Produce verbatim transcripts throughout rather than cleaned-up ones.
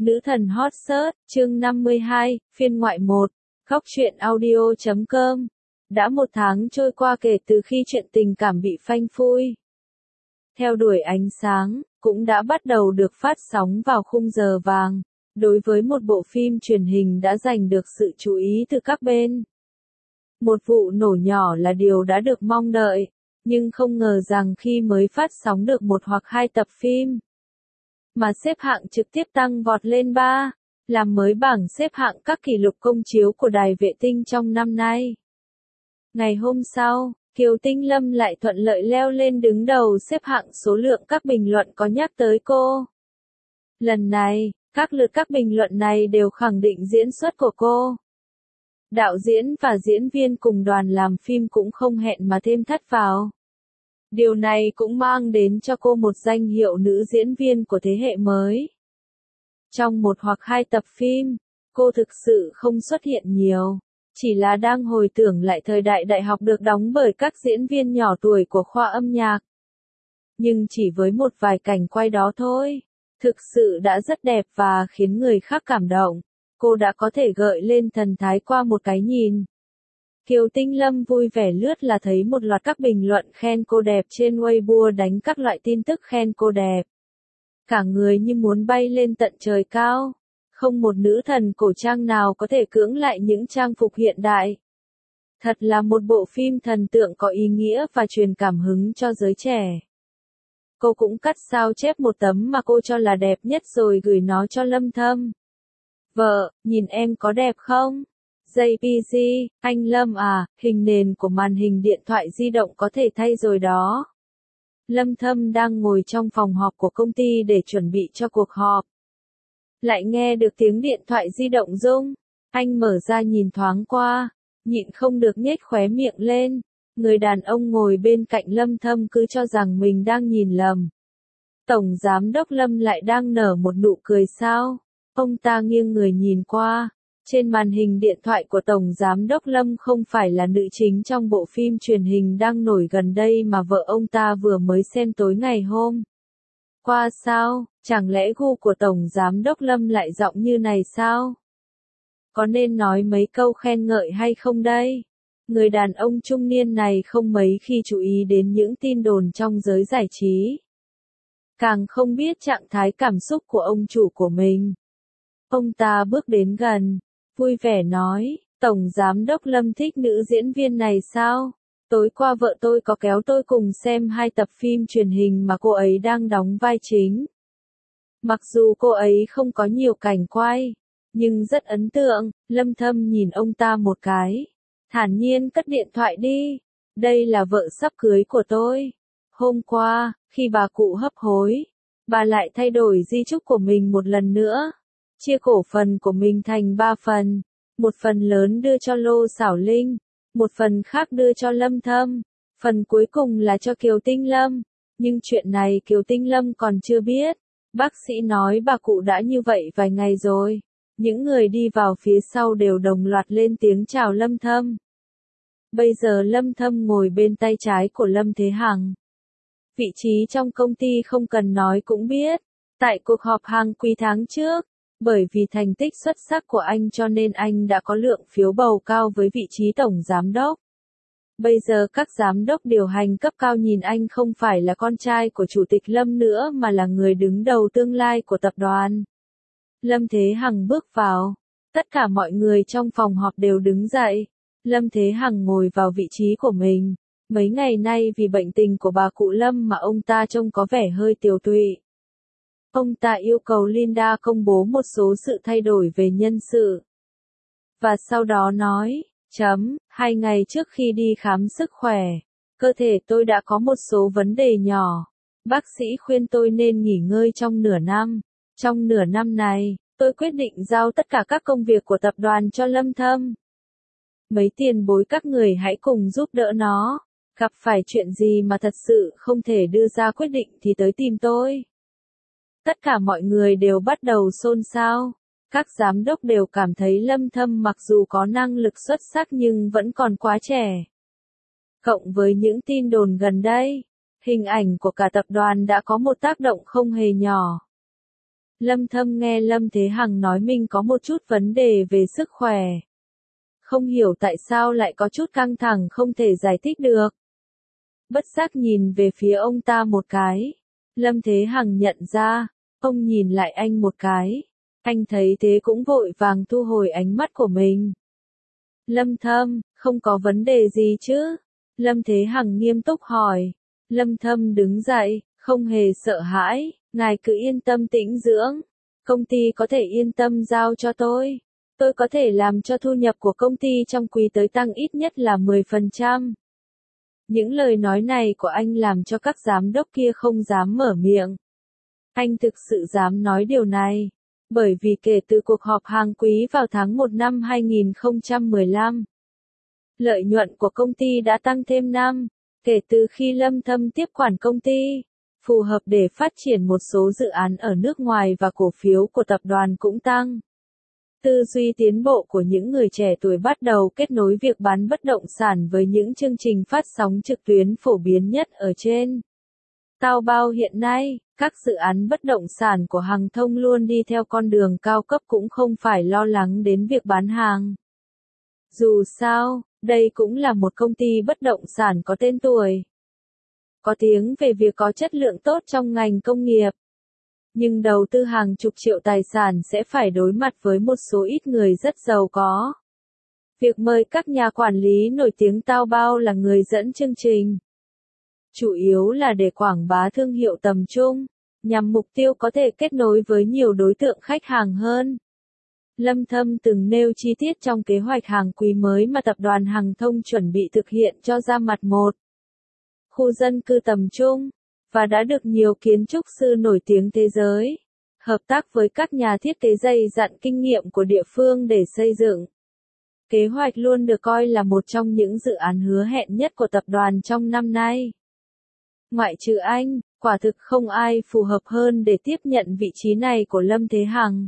Nữ thần hot search, chương năm mươi hai, phiên ngoại một, góc truyện audio chấm com. Đã một tháng trôi qua kể từ khi chuyện tình cảm bị phanh phui. Theo đuổi ánh sáng, cũng đã bắt đầu được phát sóng vào khung giờ vàng. Đối với một bộ phim truyền hình đã giành được sự chú ý từ các bên. Một vụ nổ nhỏ là điều đã được mong đợi, nhưng không ngờ rằng khi mới phát sóng được một hoặc hai tập phim, mà xếp hạng trực tiếp tăng vọt lên ba, làm mới bảng xếp hạng các kỷ lục công chiếu của đài vệ tinh trong năm nay. Ngày hôm sau, Kiều Tinh Lâm lại thuận lợi leo lên đứng đầu xếp hạng số lượng các bình luận có nhắc tới cô. Lần này, các lượt các bình luận này đều khẳng định diễn xuất của cô. Đạo diễn và diễn viên cùng đoàn làm phim cũng không hẹn mà thêm thắt vào. Điều này cũng mang đến cho cô một danh hiệu nữ diễn viên của thế hệ mới. Trong một hoặc hai tập phim, cô thực sự không xuất hiện nhiều, chỉ là đang hồi tưởng lại thời đại đại học được đóng bởi các diễn viên nhỏ tuổi của khoa âm nhạc. Nhưng chỉ với một vài cảnh quay đó thôi, thực sự đã rất đẹp và khiến người khác cảm động. Cô đã có thể gợi lên thần thái qua một cái nhìn. Kiều Tinh Lâm vui vẻ lướt là thấy một loạt các bình luận khen cô đẹp trên Weibo đánh các loại tin tức khen cô đẹp. Cả người như muốn bay lên tận trời cao. Không một nữ thần cổ trang nào có thể cưỡng lại những trang phục hiện đại. Thật là một bộ phim thần tượng có ý nghĩa và truyền cảm hứng cho giới trẻ. Cô cũng cắt sao chép một tấm mà cô cho là đẹp nhất rồi gửi nó cho Lâm Thâm. Vợ, nhìn em có đẹp không? jê pê giê, anh Lâm à, hình nền của màn hình điện thoại di động có thể thay rồi đó. Lâm Thâm đang ngồi trong phòng họp của công ty để chuẩn bị cho cuộc họp. Lại nghe được tiếng điện thoại di động rung. Anh mở ra nhìn thoáng qua, nhịn không được nhếch khóe miệng lên. Người đàn ông ngồi bên cạnh Lâm Thâm cứ cho rằng mình đang nhìn lầm. Tổng giám đốc Lâm lại đang nở một nụ cười sao? Ông ta nghiêng người nhìn qua. Trên màn hình điện thoại của Tổng Giám đốc Lâm không phải là nữ chính trong bộ phim truyền hình đang nổi gần đây mà vợ ông ta vừa mới xem tối ngày hôm qua sao, chẳng lẽ gu của Tổng Giám đốc Lâm lại giọng như này sao? Có nên nói mấy câu khen ngợi hay không đây? Người đàn ông trung niên này không mấy khi chú ý đến những tin đồn trong giới giải trí. Càng không biết trạng thái cảm xúc của ông chủ của mình. Ông ta bước đến gần, vui vẻ nói, Tổng Giám đốc Lâm thích nữ diễn viên này sao? Tối qua vợ tôi có kéo tôi cùng xem hai tập phim truyền hình mà cô ấy đang đóng vai chính. Mặc dù cô ấy không có nhiều cảnh quay, nhưng rất ấn tượng. Lâm Thâm nhìn ông ta một cái, thản nhiên cất điện thoại đi. Đây là vợ sắp cưới của tôi. Hôm qua, khi bà cụ hấp hối, bà lại thay đổi di chúc của mình một lần nữa. Chia cổ phần của mình thành ba phần, một phần lớn đưa cho Lô Xảo Linh, một phần khác đưa cho Lâm Thâm, phần cuối cùng là cho Kiều Tinh Lâm, nhưng chuyện này Kiều Tinh Lâm còn chưa biết. Bác sĩ nói bà cụ đã như vậy vài ngày rồi. Những người đi vào phía sau đều đồng loạt lên tiếng chào Lâm Thâm. Bây giờ Lâm Thâm ngồi bên tay trái của Lâm Thế Hằng. Vị trí trong công ty không cần nói cũng biết. Tại cuộc họp hàng quý tháng trước, bởi vì thành tích xuất sắc của anh cho nên anh đã có lượng phiếu bầu cao với vị trí tổng giám đốc. Bây giờ các giám đốc điều hành cấp cao nhìn anh không phải là con trai của Chủ tịch Lâm nữa mà là người đứng đầu tương lai của tập đoàn. Lâm Thế Hằng bước vào. Tất cả mọi người trong phòng họp đều đứng dậy. Lâm Thế Hằng ngồi vào vị trí của mình. Mấy ngày nay vì bệnh tình của bà cụ Lâm mà ông ta trông có vẻ hơi tiều tụy. Ông ta yêu cầu Linda công bố một số sự thay đổi về nhân sự. Và sau đó nói, chấm, hai ngày trước khi đi khám sức khỏe, cơ thể tôi đã có một số vấn đề nhỏ. Bác sĩ khuyên tôi nên nghỉ ngơi trong nửa năm. Trong nửa năm này, tôi quyết định giao tất cả các công việc của tập đoàn cho Lâm Thâm. Mấy tiền bối các người hãy cùng giúp đỡ nó. Gặp phải chuyện gì mà thật sự không thể đưa ra quyết định thì tới tìm tôi. Tất cả mọi người đều bắt đầu xôn xao. Các giám đốc đều cảm thấy Lâm Thâm mặc dù có năng lực xuất sắc nhưng vẫn còn quá trẻ. Cộng với những tin đồn gần đây, hình ảnh của cả tập đoàn đã có một tác động không hề nhỏ. Lâm Thâm nghe Lâm Thế Hằng nói mình có một chút vấn đề về sức khỏe. Không hiểu tại sao lại có chút căng thẳng không thể giải thích được. Bất giác nhìn về phía ông ta một cái. Lâm Thế Hằng nhận ra, ông nhìn lại anh một cái. Anh thấy thế cũng vội vàng thu hồi ánh mắt của mình. Lâm Thâm, không có vấn đề gì chứ? Lâm Thế Hằng nghiêm túc hỏi. Lâm Thâm đứng dậy, không hề sợ hãi, ngài cứ yên tâm tĩnh dưỡng. Công ty có thể yên tâm giao cho tôi. Tôi có thể làm cho thu nhập của công ty trong quý tới tăng ít nhất là mười phần trăm. Những lời nói này của anh làm cho các giám đốc kia không dám mở miệng. Anh thực sự dám nói điều này, bởi vì kể từ cuộc họp hàng quý vào tháng một năm hai nghìn không trăm mười lăm, lợi nhuận của công ty đã tăng thêm năm, kể từ khi Lâm Thâm tiếp quản công ty, phù hợp để phát triển một số dự án ở nước ngoài và cổ phiếu của tập đoàn cũng tăng. Tư duy tiến bộ của những người trẻ tuổi bắt đầu kết nối việc bán bất động sản với những chương trình phát sóng trực tuyến phổ biến nhất ở trên Taobao hiện nay. Các dự án bất động sản của Hằng Thông luôn đi theo con đường cao cấp cũng không phải lo lắng đến việc bán hàng. Dù sao, đây cũng là một công ty bất động sản có tên tuổi, có tiếng về việc có chất lượng tốt trong ngành công nghiệp. Nhưng đầu tư hàng chục triệu tài sản sẽ phải đối mặt với một số ít người rất giàu có. Việc mời các nhà quản lý nổi tiếng Taobao là người dẫn chương trình, chủ yếu là để quảng bá thương hiệu tầm trung, nhằm mục tiêu có thể kết nối với nhiều đối tượng khách hàng hơn. Lâm Thâm từng nêu chi tiết trong kế hoạch hàng quý mới mà tập đoàn Hằng Thông chuẩn bị thực hiện cho ra mặt một khu dân cư tầm trung, và đã được nhiều kiến trúc sư nổi tiếng thế giới hợp tác với các nhà thiết kế dày dặn kinh nghiệm của địa phương để xây dựng. Kế hoạch luôn được coi là một trong những dự án hứa hẹn nhất của tập đoàn trong năm nay. Ngoại trừ anh, quả thực không ai phù hợp hơn để tiếp nhận vị trí này của Lâm Thế Hằng.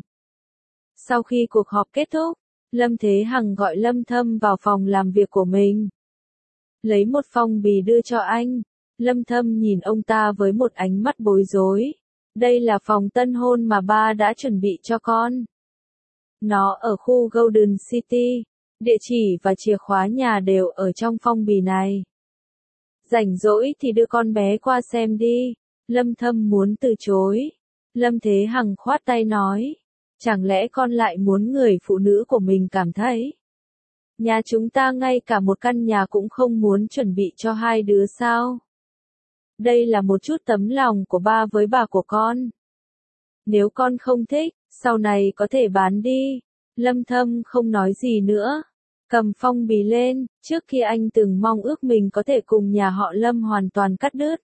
Sau khi cuộc họp kết thúc, Lâm Thế Hằng gọi Lâm Thâm vào phòng làm việc của mình. Lấy một phong bì đưa cho anh. Lâm Thâm nhìn ông ta với một ánh mắt bối rối. Đây là phòng tân hôn mà ba đã chuẩn bị cho con. Nó ở khu Golden City. Địa chỉ và chìa khóa nhà đều ở trong phong bì này. Rảnh rỗi thì đưa con bé qua xem đi. Lâm Thâm muốn từ chối. Lâm Thế Hằng khoát tay nói. Chẳng lẽ con lại muốn người phụ nữ của mình cảm thấy? Nhà chúng ta ngay cả một căn nhà cũng không muốn chuẩn bị cho hai đứa sao? Đây là một chút tấm lòng của ba với bà của con. Nếu con không thích, sau này có thể bán đi. Lâm Thâm không nói gì nữa. Cầm phong bì lên, trước khi anh từng mong ước mình có thể cùng nhà họ Lâm hoàn toàn cắt đứt.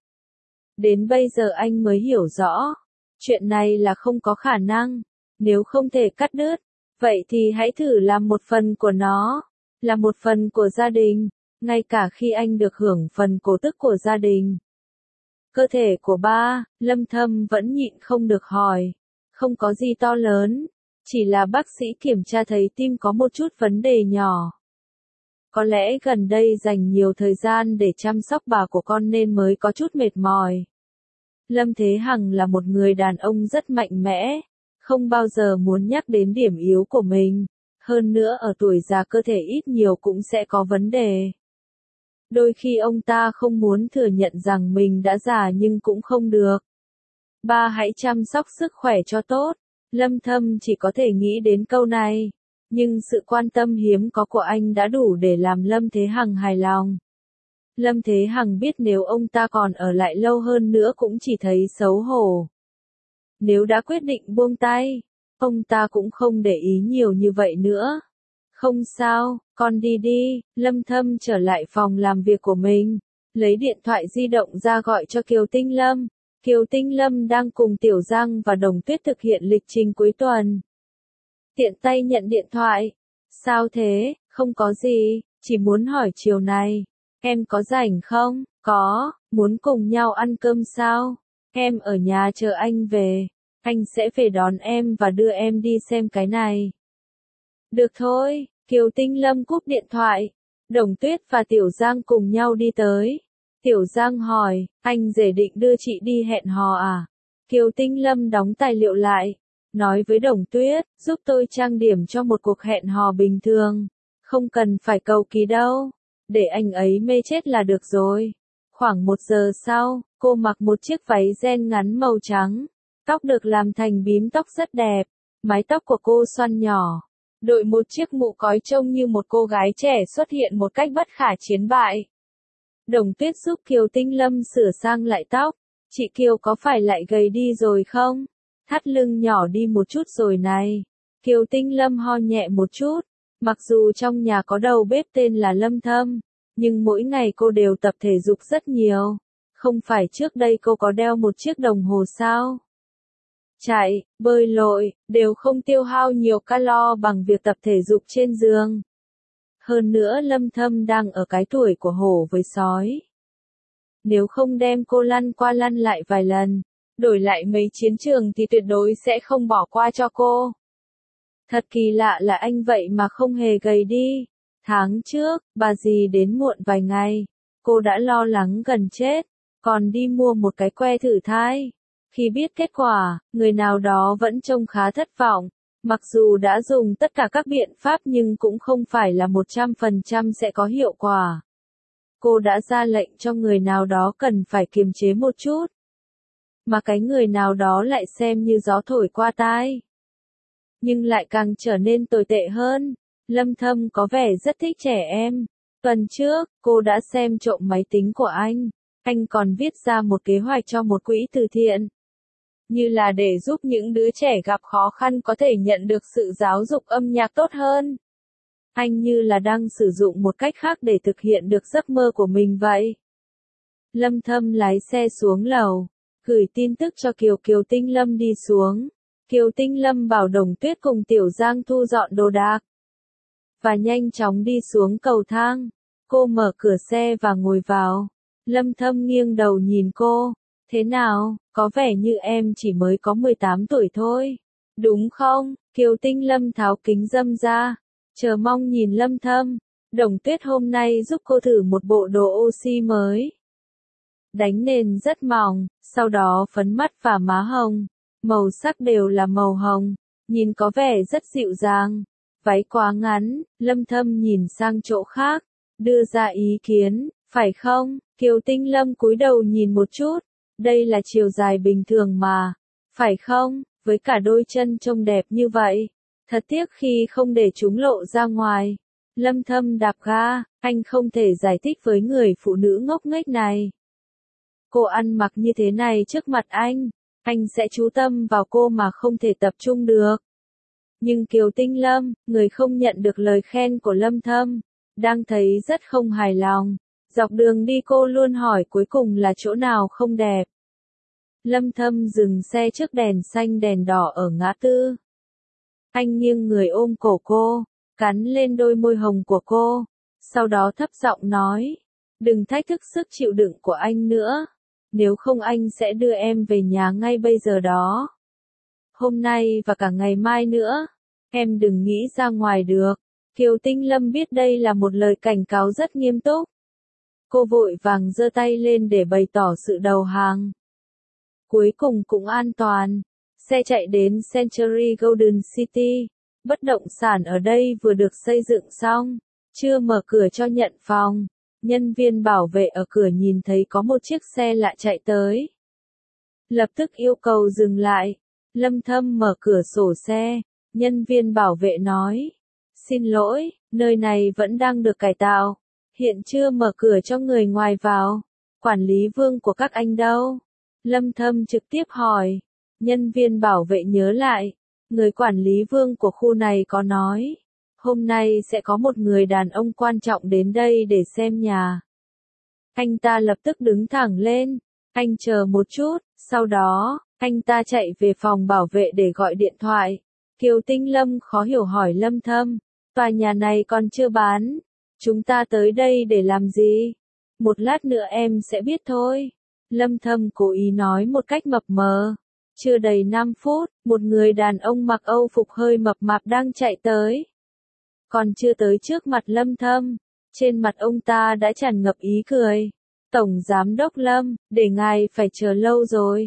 Đến bây giờ anh mới hiểu rõ. Chuyện này là không có khả năng. Nếu không thể cắt đứt, vậy thì hãy thử làm một phần của nó. Là một phần của gia đình. Ngay cả khi anh được hưởng phần cổ tức của gia đình. Cơ thể của ba, Lâm Thâm vẫn nhịn không được hỏi. Không có gì to lớn. Chỉ là bác sĩ kiểm tra thấy tim có một chút vấn đề nhỏ. Có lẽ gần đây dành nhiều thời gian để chăm sóc bà của con nên mới có chút mệt mỏi. Lâm Thế Hằng là một người đàn ông rất mạnh mẽ. Không bao giờ muốn nhắc đến điểm yếu của mình. Hơn nữa ở tuổi già cơ thể ít nhiều cũng sẽ có vấn đề. Đôi khi ông ta không muốn thừa nhận rằng mình đã già nhưng cũng không được. Ba hãy chăm sóc sức khỏe cho tốt. Lâm Thâm chỉ có thể nghĩ đến câu này. Nhưng sự quan tâm hiếm có của anh đã đủ để làm Lâm Thế Hằng hài lòng. Lâm Thế Hằng biết nếu ông ta còn ở lại lâu hơn nữa cũng chỉ thấy xấu hổ. Nếu đã quyết định buông tay, ông ta cũng không để ý nhiều như vậy nữa. Không sao, con đi đi. Lâm Thâm trở lại phòng làm việc của mình, lấy điện thoại di động ra gọi cho Kiều Tinh Lâm. Kiều Tinh Lâm đang cùng Tiểu Giang và Đồng Tuyết thực hiện lịch trình cuối tuần. Tiện tay nhận điện thoại. Sao thế, không có gì, chỉ muốn hỏi chiều này, em có rảnh không? Có, muốn cùng nhau ăn cơm sao? Em ở nhà chờ anh về, anh sẽ về đón em và đưa em đi xem cái này. Được thôi, Kiều Tinh Lâm cúp điện thoại. Đồng Tuyết và Tiểu Giang cùng nhau đi tới. Tiểu Giang hỏi, anh rể định đưa chị đi hẹn hò à? Kiều Tinh Lâm đóng tài liệu lại. nói với Đồng Tuyết, giúp tôi trang điểm cho một cuộc hẹn hò bình thường. Không cần phải cầu kỳ đâu. Để anh ấy mê chết là được rồi. Khoảng một giờ sau, cô mặc một chiếc váy ren ngắn màu trắng. Tóc được làm thành bím tóc rất đẹp. Mái tóc của cô xoăn nhỏ. Đội một chiếc mũ cói trông như một cô gái trẻ xuất hiện một cách bất khả chiến bại. Đồng Tuyết giúp Kiều Tinh Lâm sửa sang lại tóc. Chị Kiều có phải lại gầy đi rồi không? Thắt lưng nhỏ đi một chút rồi này. Kiều Tinh Lâm ho nhẹ một chút. Mặc dù trong nhà có đầu bếp tên là Lâm Thâm, nhưng mỗi ngày cô đều tập thể dục rất nhiều. Không phải trước đây cô có đeo một chiếc đồng hồ sao? Chạy, bơi lội, đều không tiêu hao nhiều calo bằng việc tập thể dục trên giường. Hơn nữa Lâm Thâm đang ở cái tuổi của hổ với sói. Nếu không đem cô lăn qua lăn lại vài lần, đổi lại mấy chiến trường thì tuyệt đối sẽ không bỏ qua cho cô. Thật kỳ lạ là anh vậy mà không hề gầy đi. Tháng trước, bà dì đến muộn vài ngày. Cô đã lo lắng gần chết, còn đi mua một cái que thử thai. Khi biết kết quả, người nào đó vẫn trông khá thất vọng. Mặc dù đã dùng tất cả các biện pháp nhưng cũng không phải là một trăm phần trăm sẽ có hiệu quả. Cô đã ra lệnh cho người nào đó cần phải kiềm chế một chút. Mà cái người nào đó lại xem như gió thổi qua tai. Nhưng lại càng trở nên tồi tệ hơn. Lâm Thâm có vẻ rất thích trẻ em. Tuần trước, cô đã xem trộm máy tính của anh. Anh còn viết ra một kế hoạch cho một quỹ từ thiện. Như là để giúp những đứa trẻ gặp khó khăn có thể nhận được sự giáo dục âm nhạc tốt hơn. Anh như là đang sử dụng một cách khác để thực hiện được giấc mơ của mình vậy. Lâm Thâm lái xe xuống lầu, gửi tin tức cho Kiều Kiều Tinh Lâm đi xuống. Kiều Tinh Lâm bảo Đồng Tuyết cùng Tiểu Giang thu dọn đồ đạc. Và nhanh chóng đi xuống cầu thang. Cô mở cửa xe và ngồi vào. Lâm Thâm nghiêng đầu nhìn cô. Thế nào, có vẻ như em chỉ mới có mười tám tuổi thôi. Đúng không? Kiều Tinh Lâm tháo kính râm ra. Chờ mong nhìn Lâm Thâm. Đồng Tuyết hôm nay giúp cô thử một bộ đồ oxy mới. Đánh nền rất mỏng, sau đó phấn mắt và má hồng. Màu sắc đều là màu hồng, nhìn có vẻ rất dịu dàng. Váy quá ngắn, Lâm Thâm nhìn sang chỗ khác, đưa ra ý kiến, phải không? Kiều Tinh Lâm cúi đầu nhìn một chút, đây là chiều dài bình thường mà, phải không? Với cả đôi chân trông đẹp như vậy, thật tiếc khi không để chúng lộ ra ngoài. Lâm Thâm đạp ga, anh không thể giải thích với người phụ nữ ngốc nghếch này. Cô ăn mặc như thế này trước mặt anh, anh sẽ chú tâm vào cô mà không thể tập trung được. Nhưng Kiều Tinh Lâm, người không nhận được lời khen của Lâm Thâm, đang thấy rất không hài lòng. Dọc đường đi cô luôn hỏi cuối cùng là chỗ nào không đẹp. Lâm Thâm dừng xe trước đèn xanh đèn đỏ ở ngã tư. Anh nghiêng người ôm cổ cô, cắn lên đôi môi hồng của cô, sau đó thấp giọng nói, đừng thách thức sức chịu đựng của anh nữa, nếu không anh sẽ đưa em về nhà ngay bây giờ đó. Hôm nay và cả ngày mai nữa, em đừng nghĩ ra ngoài được. Kiều Tinh Lâm biết đây là một lời cảnh cáo rất nghiêm túc. Cô vội vàng giơ tay lên để bày tỏ sự đầu hàng. Cuối cùng cũng an toàn. Xe chạy đến Century Golden City. Bất động sản ở đây vừa được xây dựng xong. Chưa mở cửa cho nhận phòng. Nhân viên bảo vệ ở cửa nhìn thấy có một chiếc xe lạ chạy tới. Lập tức yêu cầu dừng lại. Lâm Thâm mở cửa sổ xe. Nhân viên bảo vệ nói. Xin lỗi, nơi này vẫn đang được cải tạo. Hiện chưa mở cửa cho người ngoài vào. Quản lý Vương của các anh đâu? Lâm Thâm trực tiếp hỏi. Nhân viên bảo vệ nhớ lại. Người quản lý Vương của khu này có nói. Hôm nay sẽ có một người đàn ông quan trọng đến đây để xem nhà. Anh ta lập tức đứng thẳng lên. Anh chờ một chút, sau đó, anh ta chạy về phòng bảo vệ để gọi điện thoại. Kiều Tinh Lâm khó hiểu hỏi Lâm Thâm. Tòa nhà này còn chưa bán. Chúng ta tới đây để làm gì? Một lát nữa em sẽ biết thôi. Lâm Thâm cố ý nói một cách mập mờ. Chưa đầy năm phút, một người đàn ông mặc Âu phục hơi mập mạp đang chạy tới. Còn chưa tới trước mặt Lâm Thâm, trên mặt ông ta đã tràn ngập ý cười. Tổng Giám đốc Lâm, để ngài phải chờ lâu rồi.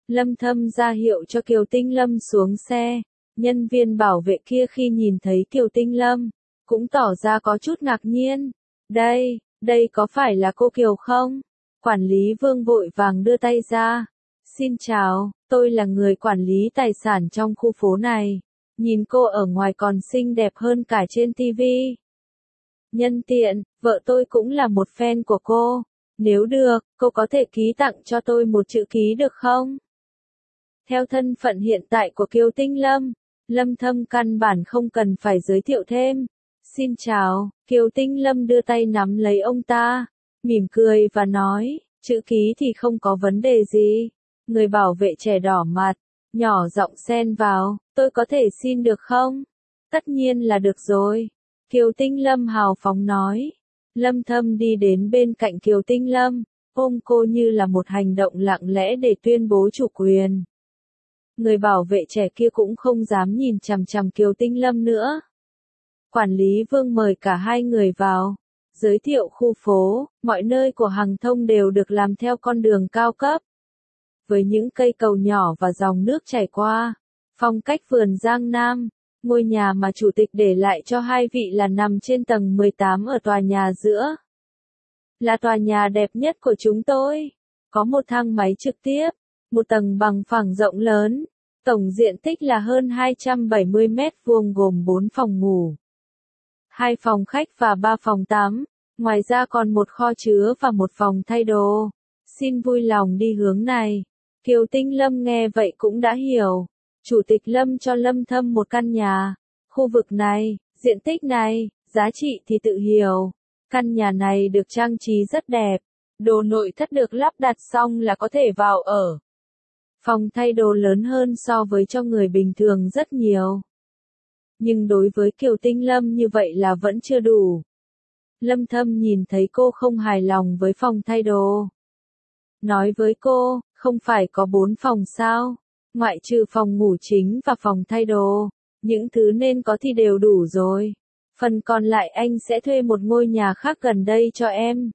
Lâm Thâm ra hiệu cho Kiều Tinh Lâm xuống xe. Nhân viên bảo vệ kia khi nhìn thấy Kiều Tinh Lâm, cũng tỏ ra có chút ngạc nhiên. Đây, đây có phải là cô Kiều không? Quản lý Vương vội vàng đưa tay ra. Xin chào, tôi là người quản lý tài sản trong khu phố này. Nhìn cô ở ngoài còn xinh đẹp hơn cả trên ti vi. Nhân tiện, vợ tôi cũng là một fan của cô. Nếu được, cô có thể ký tặng cho tôi một chữ ký được không? Theo thân phận hiện tại của Kiều Tinh Lâm, Lâm Thâm căn bản không cần phải giới thiệu thêm. Xin chào, Kiều Tinh Lâm đưa tay nắm lấy ông ta, mỉm cười và nói, chữ ký thì không có vấn đề gì. Người bảo vệ trẻ đỏ mặt, nhỏ giọng xen vào, tôi có thể xin được không? Tất nhiên là được rồi. Kiều Tinh Lâm hào phóng nói. Lâm Thâm đi đến bên cạnh Kiều Tinh Lâm, ôm cô như là một hành động lặng lẽ để tuyên bố chủ quyền. Người bảo vệ trẻ kia cũng không dám nhìn chằm chằm Kiều Tinh Lâm nữa. Quản lý Vương mời cả hai người vào, giới thiệu khu phố, mọi nơi của hàng thông đều được làm theo con đường cao cấp. Với những cây cầu nhỏ và dòng nước chảy qua, phong cách vườn Giang Nam, ngôi nhà mà chủ tịch để lại cho hai vị là nằm trên tầng mười tám ở tòa nhà giữa. Là tòa nhà đẹp nhất của chúng tôi, có một thang máy trực tiếp, một tầng bằng phẳng rộng lớn, tổng diện tích là hơn hai trăm bảy mươi mét vuông gồm bốn phòng ngủ, hai phòng khách và ba phòng tắm, ngoài ra còn một kho chứa và một phòng thay đồ. Xin vui lòng đi hướng này. Kiều Tinh Lâm nghe vậy cũng đã hiểu. Chủ tịch Lâm cho Lâm Thâm một căn nhà. Khu vực này, diện tích này, giá trị thì tự hiểu. Căn nhà này được trang trí rất đẹp. Đồ nội thất được lắp đặt xong là có thể vào ở. Phòng thay đồ lớn hơn so với cho người bình thường rất nhiều. Nhưng đối với Kiều Tinh Lâm như vậy là vẫn chưa đủ. Lâm Thâm nhìn thấy cô không hài lòng với phòng thay đồ. Nói với cô, không phải có bốn phòng sao? Ngoại trừ phòng ngủ chính và phòng thay đồ, những thứ nên có thì đều đủ rồi. Phần còn lại anh sẽ thuê một ngôi nhà khác gần đây cho em.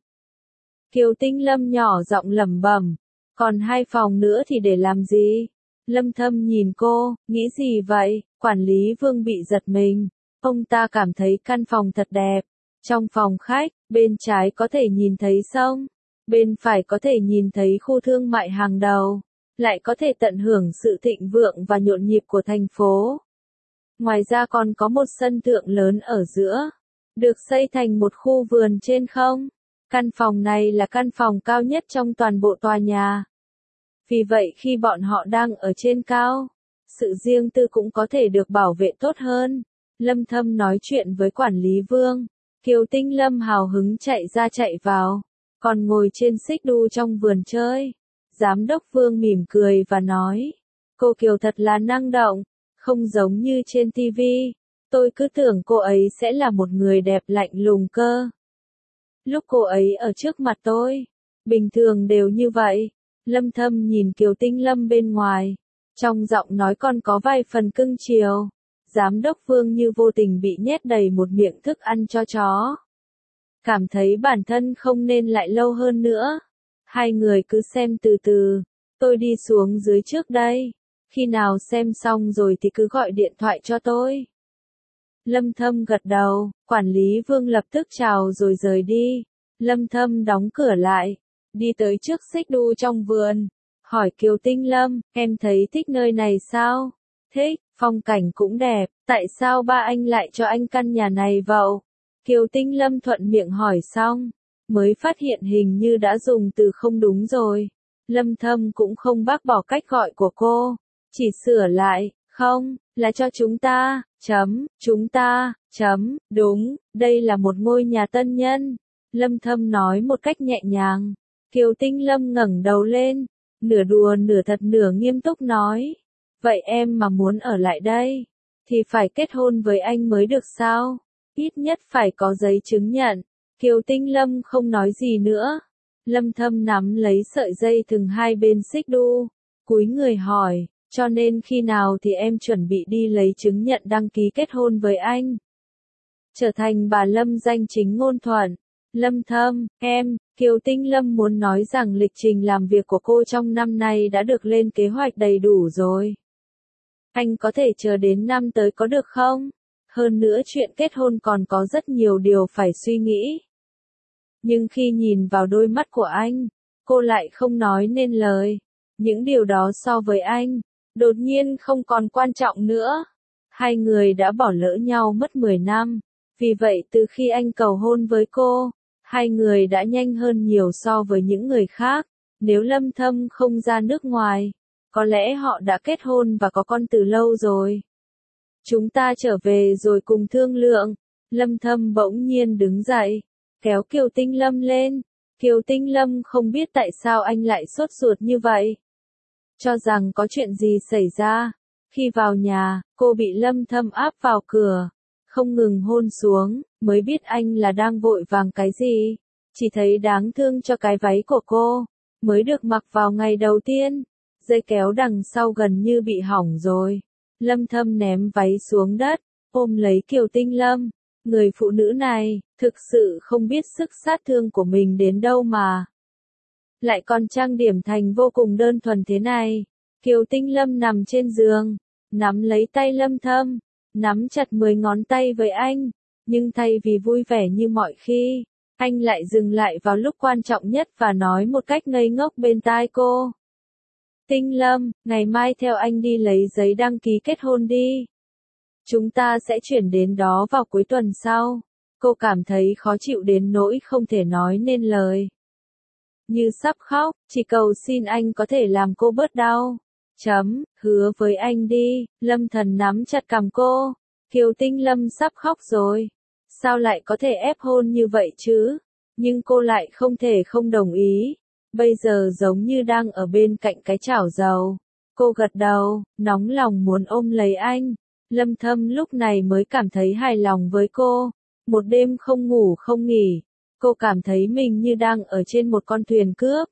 Kiều Tinh Lâm nhỏ giọng lẩm bẩm, còn hai phòng nữa thì để làm gì? Lâm Thâm nhìn cô, nghĩ gì vậy? Quản lý Vương bị giật mình. Ông ta cảm thấy căn phòng thật đẹp. Trong phòng khách, bên trái có thể nhìn thấy sông, bên phải có thể nhìn thấy khu thương mại hàng đầu, lại có thể tận hưởng sự thịnh vượng và nhộn nhịp của thành phố. Ngoài ra còn có một sân thượng lớn ở giữa, được xây thành một khu vườn trên không. Căn phòng này là căn phòng cao nhất trong toàn bộ tòa nhà. Vì vậy khi bọn họ đang ở trên cao, sự riêng tư cũng có thể được bảo vệ tốt hơn. Lâm Thâm nói chuyện với quản lý Vương. Kiều Tinh Lâm hào hứng chạy ra chạy vào, còn ngồi trên xích đu trong vườn chơi. Giám đốc Vương mỉm cười và nói, cô Kiều thật là năng động, không giống như trên ti vi. Tôi cứ tưởng cô ấy sẽ là một người đẹp lạnh lùng cơ. Lúc cô ấy ở trước mặt tôi, bình thường đều như vậy. Lâm Thâm nhìn Kiều Tinh Lâm bên ngoài, trong giọng nói còn có vài phần cưng chiều. Giám đốc Vương như vô tình bị nhét đầy một miệng thức ăn cho chó. Cảm thấy bản thân không nên lại lâu hơn nữa. Hai người cứ xem từ từ, tôi đi xuống dưới trước đây. Khi nào xem xong rồi thì cứ gọi điện thoại cho tôi. Lâm Thâm gật đầu, quản lý Vương lập tức chào rồi rời đi. Lâm Thâm đóng cửa lại, đi tới trước xích đu trong vườn, hỏi Kiều Tinh Lâm, em thấy thích nơi này sao? Thích, phong cảnh cũng đẹp, tại sao ba anh lại cho anh căn nhà này vậy? Kiều Tinh Lâm thuận miệng hỏi xong, mới phát hiện hình như đã dùng từ không đúng rồi. Lâm Thâm cũng không bác bỏ cách gọi của cô, chỉ sửa lại, không, là cho chúng ta, chấm, chúng ta, chấm, đúng, đây là một ngôi nhà tân nhân. Lâm Thâm nói một cách nhẹ nhàng. Kiều Tinh Lâm ngẩng đầu lên, nửa đùa nửa thật nửa nghiêm túc nói. Vậy em mà muốn ở lại đây, thì phải kết hôn với anh mới được sao? Ít nhất phải có giấy chứng nhận. Kiều Tinh Lâm không nói gì nữa. Lâm Thâm nắm lấy sợi dây thừng hai bên xích đu, cúi người hỏi, cho nên khi nào thì em chuẩn bị đi lấy chứng nhận đăng ký kết hôn với anh? Trở thành bà Lâm danh chính ngôn thuận. Lâm Thâm, em, Kiều Tinh Lâm muốn nói rằng lịch trình làm việc của cô trong năm nay đã được lên kế hoạch đầy đủ rồi. Anh có thể chờ đến năm tới có được không? Hơn nữa chuyện kết hôn còn có rất nhiều điều phải suy nghĩ. Nhưng khi nhìn vào đôi mắt của anh, cô lại không nói nên lời. Những điều đó so với anh, đột nhiên không còn quan trọng nữa. Hai người đã bỏ lỡ nhau mất mười năm. Vì vậy từ khi anh cầu hôn với cô, hai người đã nhanh hơn nhiều so với những người khác. Nếu Lâm Thâm không ra nước ngoài, có lẽ họ đã kết hôn và có con từ lâu rồi. Chúng ta trở về rồi cùng thương lượng. Lâm Thâm bỗng nhiên đứng dậy, kéo Kiều Tinh Lâm lên. Kiều Tinh Lâm không biết tại sao anh lại sốt ruột như vậy. Cho rằng có chuyện gì xảy ra. Khi vào nhà, cô bị Lâm Thâm áp vào cửa, không ngừng hôn xuống, mới biết anh là đang vội vàng cái gì. Chỉ thấy đáng thương cho cái váy của cô, mới được mặc vào ngày đầu tiên. Dây kéo đằng sau gần như bị hỏng rồi. Lâm Thâm ném váy xuống đất, ôm lấy Kiều Tinh Lâm. Người phụ nữ này, thực sự không biết sức sát thương của mình đến đâu mà. Lại còn trang điểm thành vô cùng đơn thuần thế này. Kiều Tinh Lâm nằm trên giường, nắm lấy tay Lâm Thâm, nắm chặt mười ngón tay với anh. Nhưng thay vì vui vẻ như mọi khi, anh lại dừng lại vào lúc quan trọng nhất và nói một cách ngây ngốc bên tai cô. Tinh Lâm, ngày mai theo anh đi lấy giấy đăng ký kết hôn đi. Chúng ta sẽ chuyển đến đó vào cuối tuần sau. Cô cảm thấy khó chịu đến nỗi không thể nói nên lời. Như sắp khóc, chỉ cầu xin anh có thể làm cô bớt đau. Chấm, hứa với anh đi. Lâm Thần nắm chặt cằm cô. Kiều Tinh Lâm sắp khóc rồi. Sao lại có thể ép hôn như vậy chứ? Nhưng cô lại không thể không đồng ý. Bây giờ giống như đang ở bên cạnh cái chảo dầu. Cô gật đầu, nóng lòng muốn ôm lấy anh. Lâm Thâm lúc này mới cảm thấy hài lòng với cô. Một đêm không ngủ không nghỉ. Cô cảm thấy mình như đang ở trên một con thuyền cướp.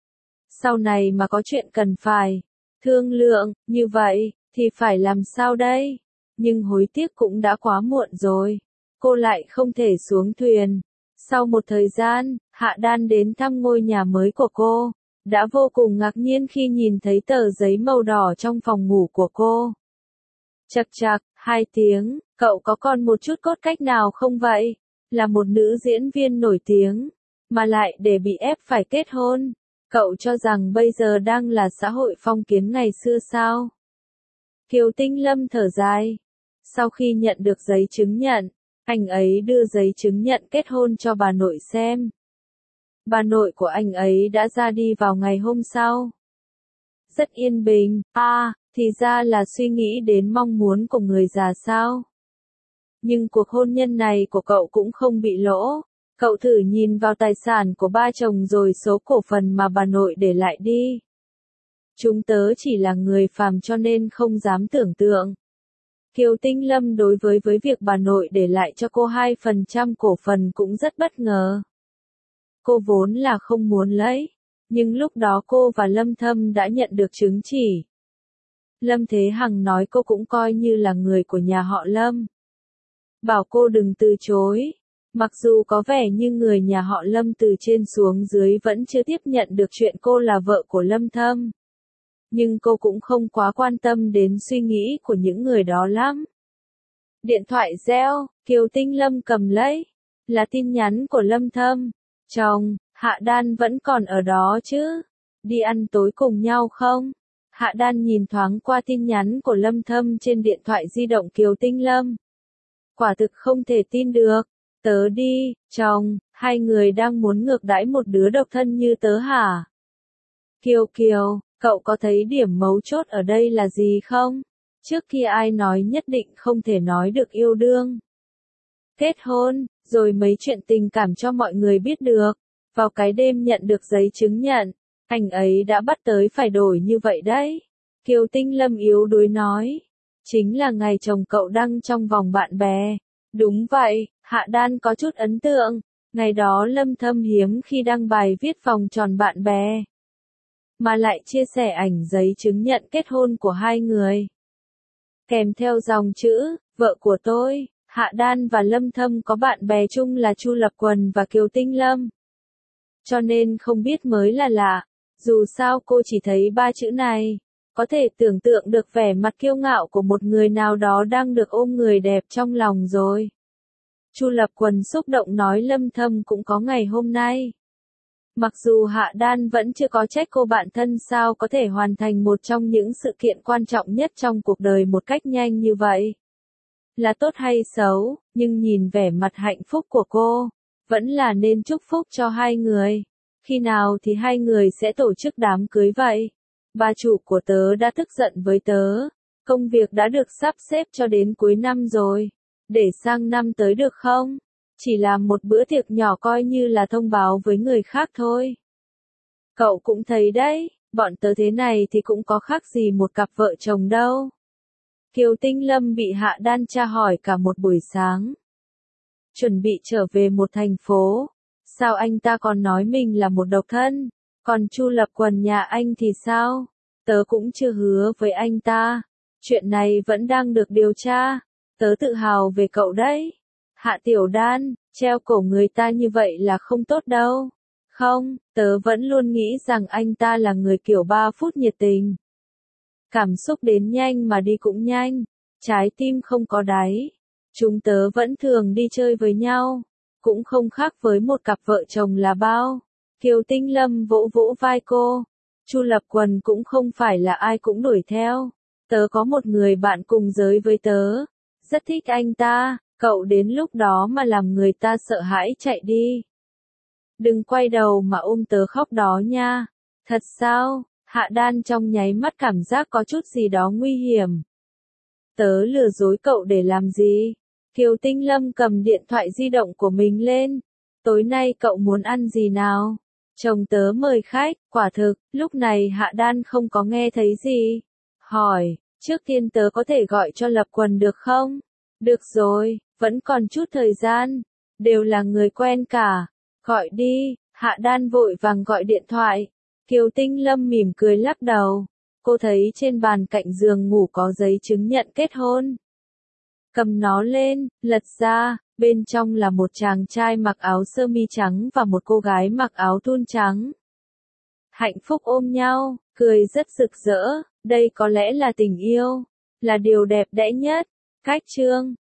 Sau này mà có chuyện cần phải thương lượng, như vậy, thì phải làm sao đây? Nhưng hối tiếc cũng đã quá muộn rồi. Cô lại không thể xuống thuyền. Sau một thời gian, Hạ Đan đến thăm ngôi nhà mới của cô. Đã vô cùng ngạc nhiên khi nhìn thấy tờ giấy màu đỏ trong phòng ngủ của cô. Chậc chậc, hai tiếng, cậu có còn một chút cốt cách nào không vậy? Là một nữ diễn viên nổi tiếng, mà lại để bị ép phải kết hôn. Cậu cho rằng bây giờ đang là xã hội phong kiến ngày xưa sao? Kiều Tinh Lâm thở dài. Sau khi nhận được giấy chứng nhận, anh ấy đưa giấy chứng nhận kết hôn cho bà nội xem. Bà nội của anh ấy đã ra đi vào ngày hôm sau. Rất yên bình. À, thì ra là suy nghĩ đến mong muốn của người già sao? Nhưng cuộc hôn nhân này của cậu cũng không bị lỗ. Cậu thử nhìn vào tài sản của ba chồng rồi số cổ phần mà bà nội để lại đi. Chúng tớ chỉ là người phàm cho nên không dám tưởng tượng. Kiều Tinh Lâm đối với với việc bà nội để lại cho cô hai phần trăm cổ phần cũng rất bất ngờ. Cô vốn là không muốn lấy, nhưng lúc đó cô và Lâm Thâm đã nhận được chứng chỉ. Lâm Thế Hằng nói cô cũng coi như là người của nhà họ Lâm. Bảo cô đừng từ chối. Mặc dù có vẻ như người nhà họ Lâm từ trên xuống dưới vẫn chưa tiếp nhận được chuyện cô là vợ của Lâm Thâm. Nhưng cô cũng không quá quan tâm đến suy nghĩ của những người đó lắm. Điện thoại reo, Kiều Tinh Lâm cầm lấy. Là tin nhắn của Lâm Thâm. Chồng, Hạ Đan vẫn còn ở đó chứ? Đi ăn tối cùng nhau không? Hạ Đan nhìn thoáng qua tin nhắn của Lâm Thâm trên điện thoại di động Kiều Tinh Lâm. Quả thực không thể tin được. Tớ đi, chồng, hai người đang muốn ngược đãi một đứa độc thân như tớ hả? Kiều Kiều, cậu có thấy điểm mấu chốt ở đây là gì không? Trước kia ai nói nhất định không thể nói được yêu đương. Kết hôn, rồi mấy chuyện tình cảm cho mọi người biết được. Vào cái đêm nhận được giấy chứng nhận, anh ấy đã bắt tới phải đổi như vậy đấy. Kiều Tinh Lâm yếu đuối nói. Chính là ngày chồng cậu đăng trong vòng bạn bè. Đúng vậy, Hạ Đan có chút ấn tượng. Ngày đó Lâm Thâm hiếm khi đăng bài viết vòng tròn bạn bè. Mà lại chia sẻ ảnh giấy chứng nhận kết hôn của hai người. Kèm theo dòng chữ, vợ của tôi. Hạ Đan và Lâm Thâm có bạn bè chung là Chu Lập Quần và Kiều Tinh Lâm. Cho nên không biết mới là lạ, dù sao cô chỉ thấy ba chữ này, có thể tưởng tượng được vẻ mặt kiêu ngạo của một người nào đó đang được ôm người đẹp trong lòng rồi. Chu Lập Quần xúc động nói Lâm Thâm cũng có ngày hôm nay. Mặc dù Hạ Đan vẫn chưa có trách cô bạn thân sao có thể hoàn thành một trong những sự kiện quan trọng nhất trong cuộc đời một cách nhanh như vậy. Là tốt hay xấu, nhưng nhìn vẻ mặt hạnh phúc của cô, vẫn là nên chúc phúc cho hai người. Khi nào thì hai người sẽ tổ chức đám cưới vậy? Bà chủ của tớ đã tức giận với tớ. Công việc đã được sắp xếp cho đến cuối năm rồi. Để sang năm tới được không? Chỉ là một bữa tiệc nhỏ coi như là thông báo với người khác thôi. Cậu cũng thấy đấy, bọn tớ thế này thì cũng có khác gì một cặp vợ chồng đâu. Kiều Tinh Lâm bị Hạ Đan tra hỏi cả một buổi sáng. Chuẩn bị trở về một thành phố. Sao anh ta còn nói mình là một độc thân? Còn Chu Lập Quần nhà anh thì sao? Tớ cũng chưa hứa với anh ta. Chuyện này vẫn đang được điều tra. Tớ tự hào về cậu đấy. Hạ Tiểu Đan, treo cổ người ta như vậy là không tốt đâu. Không, tớ vẫn luôn nghĩ rằng anh ta là người kiểu ba phút nhiệt tình. Cảm xúc đến nhanh mà đi cũng nhanh. Trái tim không có đáy. Chúng tớ vẫn thường đi chơi với nhau. Cũng không khác với một cặp vợ chồng là bao. Kiều Tinh Lâm vỗ vỗ vai cô. Chu Lập Quần cũng không phải là ai cũng đuổi theo. Tớ có một người bạn cùng giới với tớ. Rất thích anh ta, cậu đến lúc đó mà làm người ta sợ hãi chạy đi. Đừng quay đầu mà ôm tớ khóc đó nha. Thật sao? Hạ Đan trong nháy mắt cảm giác có chút gì đó nguy hiểm. Tớ lừa dối cậu để làm gì? Kiều Tinh Lâm cầm điện thoại di động của mình lên. Tối nay cậu muốn ăn gì nào? Chồng tớ mời khách, quả thực, lúc này Hạ Đan không có nghe thấy gì. Hỏi, trước tiên tớ có thể gọi cho Lập Quần được không? Được rồi, vẫn còn chút thời gian. Đều là người quen cả. Gọi đi, Hạ Đan vội vàng gọi điện thoại. Kiều Tinh Lâm mỉm cười lắc đầu. Cô thấy trên bàn cạnh giường ngủ có giấy chứng nhận kết hôn. Cầm nó lên, lật ra, bên trong là một chàng trai mặc áo sơ mi trắng và một cô gái mặc áo thun trắng. Hạnh phúc ôm nhau, cười rất rực rỡ, đây có lẽ là tình yêu, là điều đẹp đẽ nhất. Cách chương